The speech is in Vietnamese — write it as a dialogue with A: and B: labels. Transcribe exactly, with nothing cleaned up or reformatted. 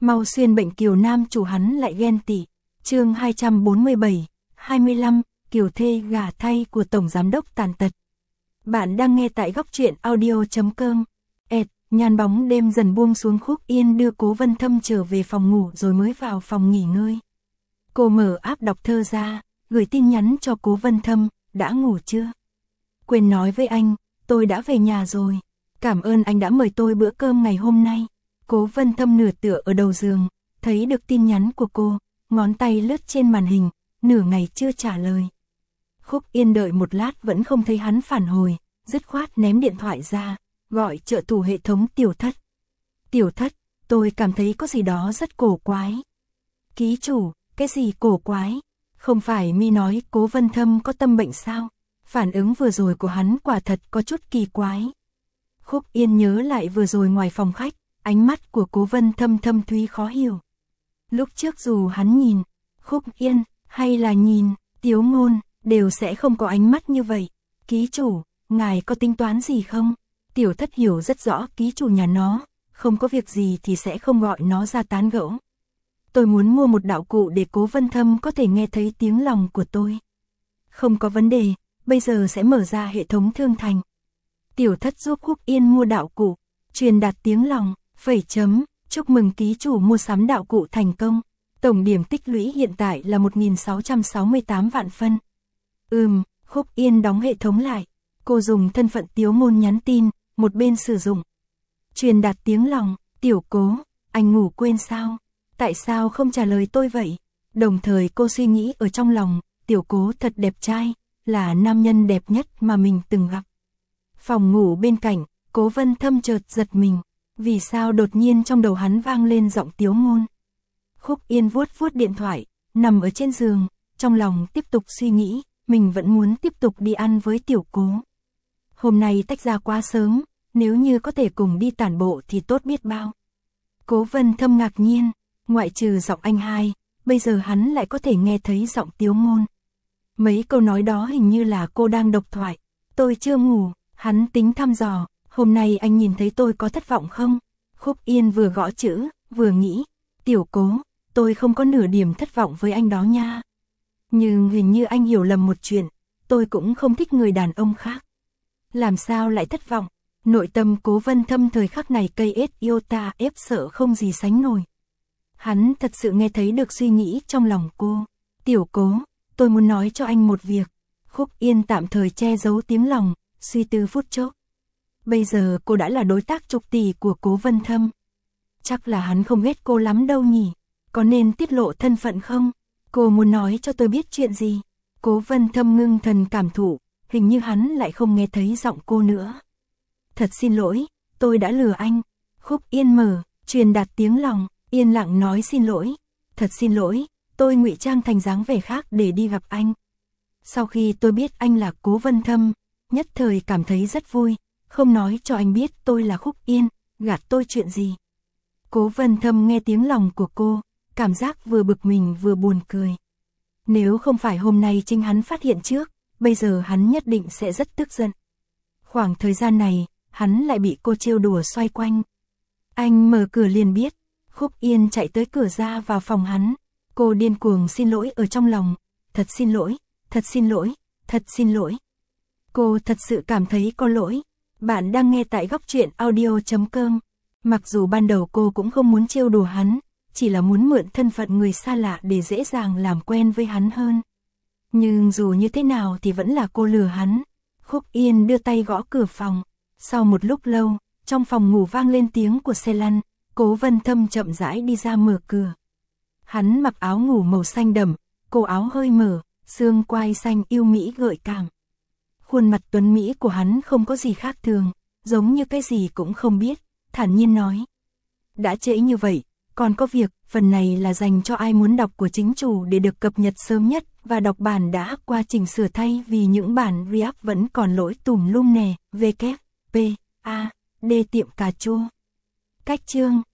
A: Mau xuyên bệnh Kiều nam chủ hắn lại ghen tị. Chương hai trăm bốn mươi bảy, hai mươi lăm, Kiều thê gả thay của tổng giám đốc tàn tật. Bạn đang nghe tại góc truyện audio chấm com. Ẹt, nhàn bóng đêm dần buông xuống, Khúc Yên đưa Cố Vân Thâm trở về phòng ngủ rồi mới vào phòng nghỉ ngơi. Cô mở app đọc thơ ra, gửi tin nhắn cho Cố Vân Thâm, đã ngủ chưa? Quên nói với anh, tôi đã về nhà rồi. Cảm ơn anh đã mời tôi bữa cơm ngày hôm nay. Cố Vân Thâm nửa tựa ở đầu giường, thấy được tin nhắn của cô, ngón tay lướt trên màn hình, nửa ngày chưa trả lời. Khúc Yên đợi một lát vẫn không thấy hắn phản hồi, dứt khoát ném điện thoại ra, gọi trợ thủ hệ thống Tiểu Thất. Tiểu Thất, tôi cảm thấy có gì đó rất cổ quái. Ký chủ, cái gì cổ quái? Không phải mi nói Cố Vân Thâm có tâm bệnh sao? Phản ứng vừa rồi của hắn quả thật có chút kỳ quái. Khúc Yên nhớ lại vừa rồi ngoài phòng khách, ánh mắt của Cố Vân Thâm thâm thúy khó hiểu. Lúc trước dù hắn nhìn Khúc Yên, hay là nhìn Tiếu Ngôn, đều sẽ không có ánh mắt như vậy. Ký chủ, ngài có tính toán gì không? Tiểu Thất hiểu rất rõ ký chủ nhà nó, không có việc gì thì sẽ không gọi nó ra tán gẫu. Tôi muốn mua một đạo cụ để Cố Vân Thâm có thể nghe thấy tiếng lòng của tôi. Không có vấn đề, bây giờ sẽ mở ra hệ thống thương thành. Tiểu Thất giúp Khúc Yên mua đạo cụ, truyền đạt tiếng lòng, phẩy chấm, chúc mừng ký chủ mua sắm đạo cụ thành công. Tổng điểm tích lũy hiện tại là một nghìn sáu trăm sáu mươi tám vạn phân. Ừm, Khúc Yên đóng hệ thống lại. Cô dùng thân phận Tiếu Ngôn nhắn tin, một bên sử dụng. Truyền đạt tiếng lòng, Tiểu Cố, anh ngủ quên sao? Tại sao không trả lời tôi vậy? Đồng thời cô suy nghĩ ở trong lòng, Tiểu Cố thật đẹp trai, là nam nhân đẹp nhất mà mình từng gặp. Phòng ngủ bên cạnh, Cố Vân Thâm chợt giật mình. Vì sao đột nhiên trong đầu hắn vang lên giọng Tiếu Ngôn? Khúc Yên vuốt vuốt điện thoại, nằm ở trên giường, trong lòng tiếp tục suy nghĩ, mình vẫn muốn tiếp tục đi ăn với Tiểu Cố. Hôm nay tách ra quá sớm, nếu như có thể cùng đi tản bộ thì tốt biết bao. Cố Vân Thâm ngạc nhiên, ngoại trừ giọng anh hai, bây giờ hắn lại có thể nghe thấy giọng Tiếu Ngôn. Mấy câu nói đó hình như là cô đang độc thoại. Tôi chưa ngủ, hắn tính thăm dò, hôm nay anh nhìn thấy tôi có thất vọng không? Khúc Yên vừa gõ chữ, vừa nghĩ, Tiểu Cố, tôi không có nửa điểm thất vọng với anh đó nha. Nhưng hình như anh hiểu lầm một chuyện, tôi cũng không thích người đàn ông khác. Làm sao lại thất vọng? Nội tâm Cố Vân Thâm thời khắc này cây ết yêu ta ép sợ không gì sánh nổi. Hắn thật sự nghe thấy được suy nghĩ trong lòng cô. Tiểu Cố, tôi muốn nói cho anh một việc. Khúc Yên tạm thời che giấu tiếng lòng, suy tư phút chốc. Bây giờ cô đã là đối tác chục tỷ của Cố Vân Thâm. Chắc là hắn không ghét cô lắm đâu nhỉ. Có nên tiết lộ thân phận không? Cô muốn nói cho tôi biết chuyện gì? Cố Vân Thâm ngưng thần cảm thụ, hình như hắn lại không nghe thấy giọng cô nữa. Thật xin lỗi, tôi đã lừa anh. Khúc Yên mở, truyền đạt tiếng lòng, yên lặng nói xin lỗi. Thật xin lỗi, tôi ngụy trang thành dáng vẻ khác để đi gặp anh. Sau khi tôi biết anh là Cố Vân Thâm, nhất thời cảm thấy rất vui, không nói cho anh biết tôi là Khúc Yên, gạt tôi chuyện gì. Cố Vân Thâm nghe tiếng lòng của cô, cảm giác vừa bực mình vừa buồn cười. Nếu không phải hôm nay chính hắn phát hiện trước, bây giờ hắn nhất định sẽ rất tức giận. Khoảng thời gian này, hắn lại bị cô trêu đùa xoay quanh. Anh mở cửa liền biết. Khúc Yên chạy tới cửa ra vào phòng hắn. Cô điên cuồng xin lỗi ở trong lòng. Thật xin lỗi, thật xin lỗi, thật xin lỗi. Cô thật sự cảm thấy có lỗi. Bạn đang nghe tại góc truyện audio chấm com. Mặc dù ban đầu cô cũng không muốn trêu đùa hắn, chỉ là muốn mượn thân phận người xa lạ để dễ dàng làm quen với hắn hơn. Nhưng dù như thế nào thì vẫn là cô lừa hắn. Khúc Yên đưa tay gõ cửa phòng. Sau một lúc lâu, trong phòng ngủ vang lên tiếng của xe lăn. Cố Vân Thâm chậm rãi đi ra mở cửa. Hắn mặc áo ngủ màu xanh đậm, cổ áo hơi mở, xương quai xanh yêu mỹ gợi cảm. Khuôn mặt tuấn mỹ của hắn không có gì khác thường, giống như cái gì cũng không biết, thản nhiên nói. Đã trễ như vậy, còn có việc, phần này là dành cho ai muốn đọc của chính chủ để được cập nhật sớm nhất và đọc bản đã qua chỉnh sửa thay vì những bản React vẫn còn lỗi tùm lum nè, W, P, A, D tiệm cà chua. Cách chương